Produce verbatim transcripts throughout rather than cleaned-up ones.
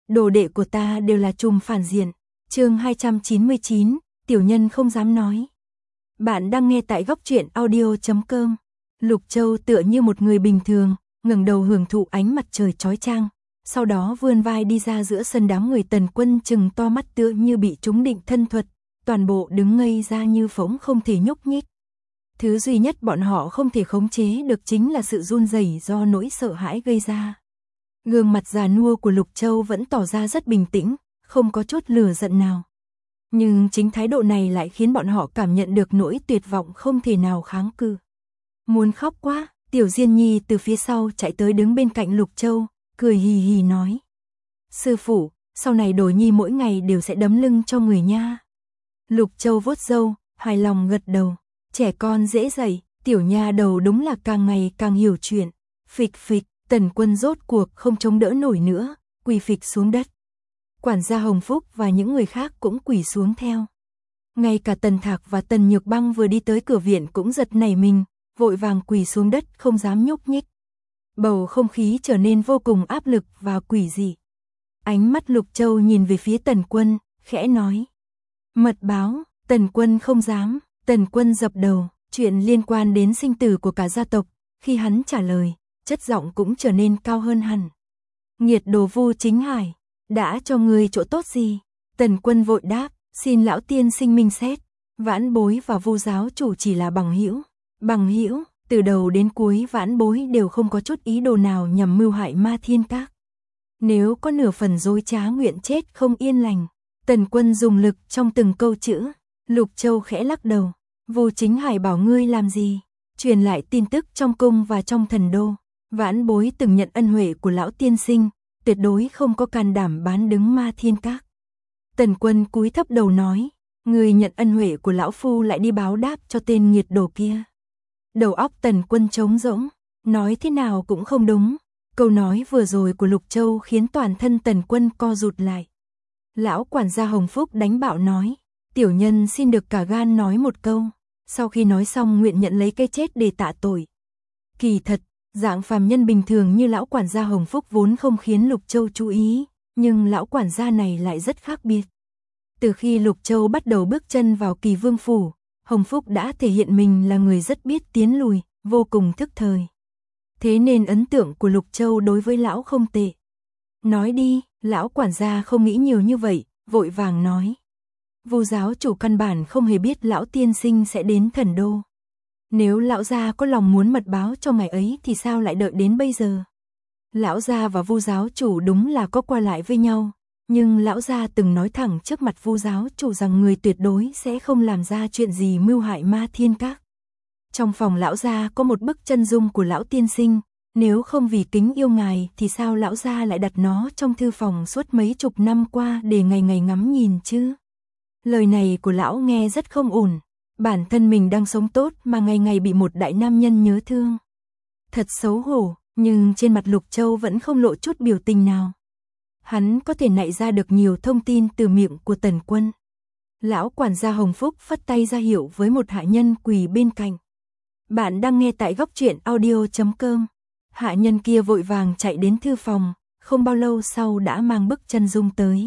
đồ đệ của ta đều là trùm phản diện. Chương hai trăm chín mươi chín, tiểu nhân không dám nói. Bạn đang nghe tại góc truyện audio chấm com. Lục Châu tựa như một người bình thường, ngẩng đầu hưởng thụ ánh mặt trời chói chang, sau đó vươn vai đi ra giữa sân đám người Tần Quân trừng to mắt tựa như bị trúng định thân thuật, toàn bộ đứng ngây ra như phỗng không thể nhúc nhích. Thứ duy nhất bọn họ không thể khống chế được chính là sự run rẩy do nỗi sợ hãi gây ra. Gương mặt già nua của Lục Châu vẫn tỏ ra rất bình tĩnh, không có chút lửa giận nào. Nhưng chính thái độ này lại khiến bọn họ cảm nhận được nỗi tuyệt vọng không thể nào kháng cự. Muốn khóc quá, Tiểu Diên Nhi từ phía sau chạy tới đứng bên cạnh Lục Châu, cười hì hì nói. Sư phụ, sau này Đồ Nhi mỗi ngày đều sẽ đấm lưng cho người nha. Lục Châu vuốt râu, hài lòng gật đầu. Trẻ con dễ dạy, tiểu nha đầu đúng là càng ngày càng hiểu chuyện. Phịch phịch, Tần Quân rốt cuộc không chống đỡ nổi nữa, quỳ phịch xuống đất. Quản gia Hồng Phúc và những người khác cũng quỳ xuống theo. Ngay cả Tần Thạc và Tần Nhược Băng vừa đi tới cửa viện cũng giật nảy mình, vội vàng quỳ xuống đất không dám nhúc nhích. Bầu không khí trở nên vô cùng áp lực và quỷ dị. Ánh mắt Lục Châu nhìn về phía Tần Quân, khẽ nói. Mật báo, Tần Quân không dám. Tần Quân dập đầu, chuyện liên quan đến sinh tử của cả gia tộc, khi hắn trả lời, chất giọng cũng trở nên cao hơn hẳn. Nghiệt đồ Vu Chính Hải, đã cho người chỗ tốt gì? Tần Quân vội đáp, xin lão tiên sinh minh xét, Vãn Bối và Vu giáo chủ chỉ là bằng hữu. Bằng hữu, từ đầu đến cuối Vãn Bối đều không có chút ý đồ nào nhằm mưu hại Ma Thiên Các. Nếu có nửa phần dối trá nguyện chết không yên lành. Tần Quân dùng lực trong từng câu chữ. Lục Châu khẽ lắc đầu. Vu Chính Hải bảo ngươi làm gì? Truyền lại tin tức trong cung và trong thần đô. Vãn Bối từng nhận ân huệ của lão tiên sinh, tuyệt đối không có can đảm bán đứng Ma Thiên Các. Tần Quân cúi thấp đầu nói, ngươi nhận ân huệ của lão phu lại đi báo đáp cho tên nghiệt đồ kia. Đầu óc Tần Quân trống rỗng, nói thế nào cũng không đúng. Câu nói vừa rồi của Lục Châu khiến toàn thân Tần Quân co rụt lại. Lão quản gia Hồng Phúc đánh bạo nói, tiểu nhân xin được cả gan nói một câu. Sau khi nói xong nguyện nhận lấy cái chết để tạ tội. Kỳ thật, dạng phàm nhân bình thường như lão quản gia Hồng Phúc vốn không khiến Lục Châu chú ý, nhưng lão quản gia này lại rất khác biệt. Từ khi Lục Châu bắt đầu bước chân vào Kỳ Vương phủ, Hồng Phúc đã thể hiện mình là người rất biết tiến lùi, vô cùng thức thời. Thế nên ấn tượng của Lục Châu đối với lão không tệ. Nói đi, lão quản gia không nghĩ nhiều như vậy, vội vàng nói. Vu giáo chủ căn bản không hề biết lão tiên sinh sẽ đến thần đô. Nếu lão gia có lòng muốn mật báo cho ngày ấy thì sao lại đợi đến bây giờ? Lão gia và Vu giáo chủ đúng là có qua lại với nhau, nhưng lão gia từng nói thẳng trước mặt Vu giáo chủ rằng người tuyệt đối sẽ không làm ra chuyện gì mưu hại Ma Thiên Các. Trong phòng lão gia có một bức chân dung của lão tiên sinh, nếu không vì kính yêu ngài thì sao lão gia lại đặt nó trong thư phòng suốt mấy chục năm qua để ngày ngày ngắm nhìn chứ? Lời này của lão nghe rất không ổn, bản thân mình đang sống tốt mà ngày ngày bị một đại nam nhân nhớ thương. Thật xấu hổ, nhưng trên mặt Lục Châu vẫn không lộ chút biểu tình nào. Hắn có thể nại ra được nhiều thông tin từ miệng của Tần Quân. Lão quản gia Hồng Phúc phất tay ra hiệu với một hạ nhân quỳ bên cạnh. Bạn đang nghe tại góc truyện audio chấm com. Hạ nhân kia vội vàng chạy đến thư phòng, không bao lâu sau đã mang bức chân dung tới.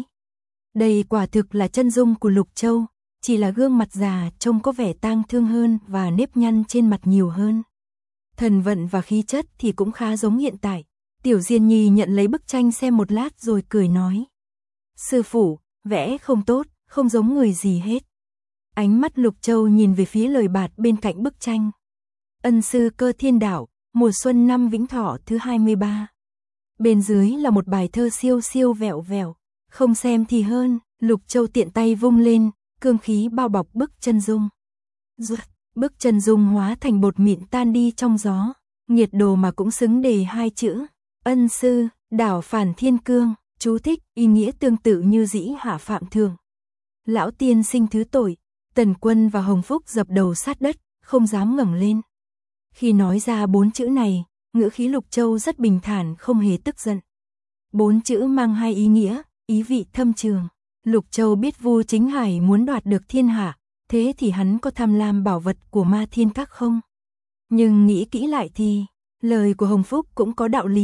Đây quả thực là chân dung của Lục Châu, chỉ là gương mặt già trông có vẻ tang thương hơn và nếp nhăn trên mặt nhiều hơn. Thần vận và khí chất thì cũng khá giống hiện tại. Tiểu Diên Nhi nhận lấy bức tranh xem một lát rồi cười nói. Sư phụ, vẽ không tốt, không giống người gì hết. Ánh mắt Lục Châu nhìn về phía lời bạt bên cạnh bức tranh. Ân sư Cơ Thiên Đạo, mùa xuân năm Vĩnh Thọ thứ hai mươi ba. Bên dưới là một bài thơ siêu siêu vẹo vẹo. Không xem thì hơn, Lục Châu tiện tay vung lên, cương khí bao bọc bức chân dung. Ruột, bức chân dung hóa thành bột mịn tan đi trong gió, nhiệt đồ mà cũng xứng đề hai chữ. Ân sư, Đảo Phản Thiên Cương, chú thích, ý nghĩa tương tự như dĩ hạ phạm thường. Lão tiên sinh thứ tội, Tần Quân và Hồng Phúc dập đầu sát đất, không dám ngẩng lên. Khi nói ra bốn chữ này, ngữ khí Lục Châu rất bình thản không hề tức giận. Bốn chữ mang hai ý nghĩa, ý vị thâm trường. Lục Châu biết Vu Chính Hải muốn đoạt được thiên hạ, thế thì hắn có tham lam bảo vật của Ma Thiên Các không? Nhưng nghĩ kỹ lại thì, lời của Hồng Phúc cũng có đạo lý.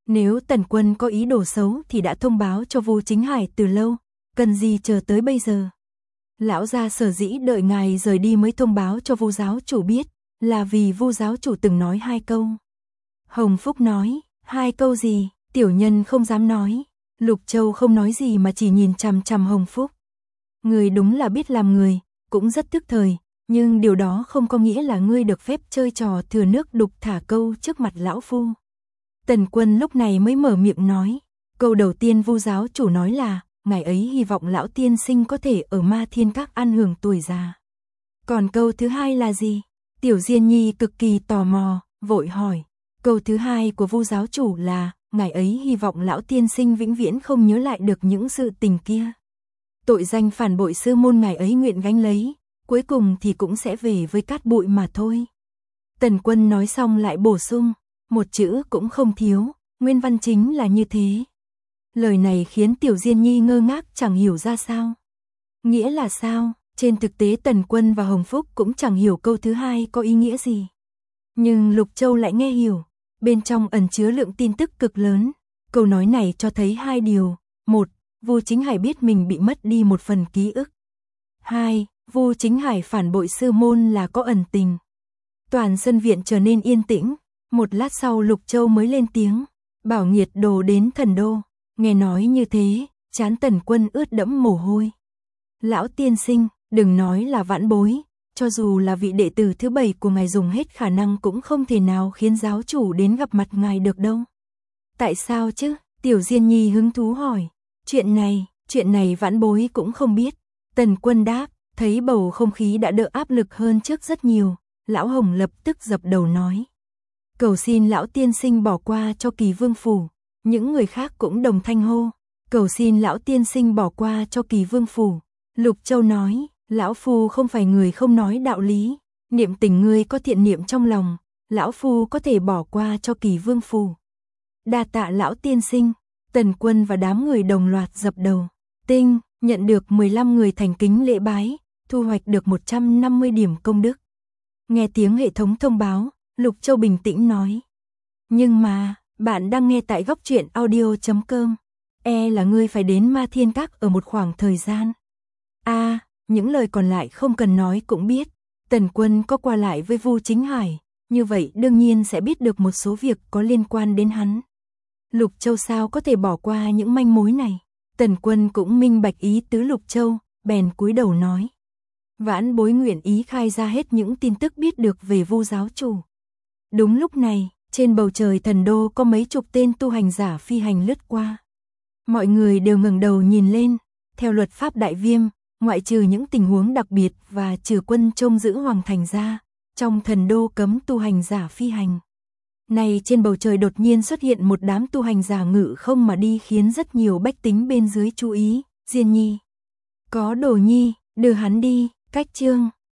Nếu Tần Quân có ý đồ xấu thì đã thông báo cho Vu Chính Hải từ lâu, cần gì chờ tới bây giờ. Lão gia sở dĩ đợi ngài rời đi mới thông báo cho Vu giáo chủ biết, là vì Vu giáo chủ từng nói hai câu. Hồng Phúc nói, hai câu gì? Tiểu nhân không dám nói. Lục Châu không nói gì mà chỉ nhìn chằm chằm Hồng Phúc. Người đúng là biết làm người, cũng rất tức thời, nhưng điều đó không có nghĩa là ngươi được phép chơi trò thừa nước đục thả câu trước mặt lão phu. Tần Quân lúc này mới mở miệng nói, câu đầu tiên Vu giáo chủ nói là, ngài ấy hy vọng lão tiên sinh có thể ở Ma Thiên Các an hưởng tuổi già. Còn câu thứ hai là gì? Tiểu Diên Nhi cực kỳ tò mò, vội hỏi. Câu thứ hai của Vu giáo chủ là, ngài ấy hy vọng lão tiên sinh vĩnh viễn không nhớ lại được những sự tình kia. Tội danh phản bội sư môn ngài ấy nguyện gánh lấy, cuối cùng thì cũng sẽ về với cát bụi mà thôi. Tần Quân nói xong lại bổ sung, một chữ cũng không thiếu, nguyên văn chính là như thế. Lời này khiến Tiểu Diên Nhi ngơ ngác chẳng hiểu ra sao. Nghĩa là sao? Trên thực tế Tần Quân và Hồng Phúc cũng chẳng hiểu câu thứ hai có ý nghĩa gì. Nhưng Lục Châu lại nghe hiểu, bên trong ẩn chứa lượng tin tức cực lớn. Câu nói này cho thấy hai điều. Một, Vu Chính Hải biết mình bị mất đi một phần ký ức. Hai, Vu Chính Hải phản bội sư môn là có ẩn tình. Toàn sân viện trở nên yên tĩnh. Một lát sau Lục Châu mới lên tiếng. Bảo Nghiệt đồ đến thần đô. Nghe nói như thế, trán Tần Quân ướt đẫm mồ hôi. Lão tiên sinh, đừng nói là vãn bối, cho dù là vị đệ tử thứ bảy của ngài dùng hết khả năng cũng không thể nào khiến giáo chủ đến gặp mặt ngài được đâu. Tại sao chứ? Tiểu Diên Nhi hứng thú hỏi. Chuyện này, chuyện này vãn bối cũng không biết. Tần Quân đáp, thấy bầu không khí đã đỡ áp lực hơn trước rất nhiều. Lão Hồng lập tức dập đầu nói. Cầu xin lão tiên sinh bỏ qua cho Kỳ Vương phủ. Những người khác cũng đồng thanh hô. Cầu xin lão tiên sinh bỏ qua cho Kỳ Vương phủ. Lục Châu nói, lão phu không phải người không nói đạo lý. Niệm tình ngươi có thiện niệm trong lòng, lão phu có thể bỏ qua cho Kỳ Vương phủ. Đa tạ lão tiên sinh. Tần Quân và đám người đồng loạt dập đầu. Tinh, nhận được mười lăm người thành kính lễ bái, thu hoạch được một trăm năm mươi điểm công đức. Nghe tiếng hệ thống thông báo, Lục Châu bình tĩnh nói. Nhưng mà, bạn đang nghe tại góc truyện audio chấm com. E là ngươi phải đến Ma Thiên Các ở một khoảng thời gian. A, à, những lời còn lại không cần nói cũng biết. Tần Quân có qua lại với Vu Chính Hải, như vậy đương nhiên sẽ biết được một số việc có liên quan đến hắn. Lục Châu sao có thể bỏ qua những manh mối này? Tần Quân cũng minh bạch ý tứ Lục Châu, bèn cúi đầu nói. Vãn bối nguyện ý khai ra hết những tin tức biết được về Vu giáo chủ. Đúng lúc này, trên bầu trời thần đô có mấy chục tên tu hành giả phi hành lướt qua. Mọi người đều ngẩng đầu nhìn lên, theo luật pháp Đại Viêm, ngoại trừ những tình huống đặc biệt và trừ quân trông giữ hoàng thành ra, trong thần đô cấm tu hành giả phi hành. Này trên bầu trời đột nhiên xuất hiện một đám tu hành giả ngự không mà đi khiến rất nhiều bách tính bên dưới chú ý. Diên Nhi, có Đồ Nhi, đưa hắn đi. Cách chương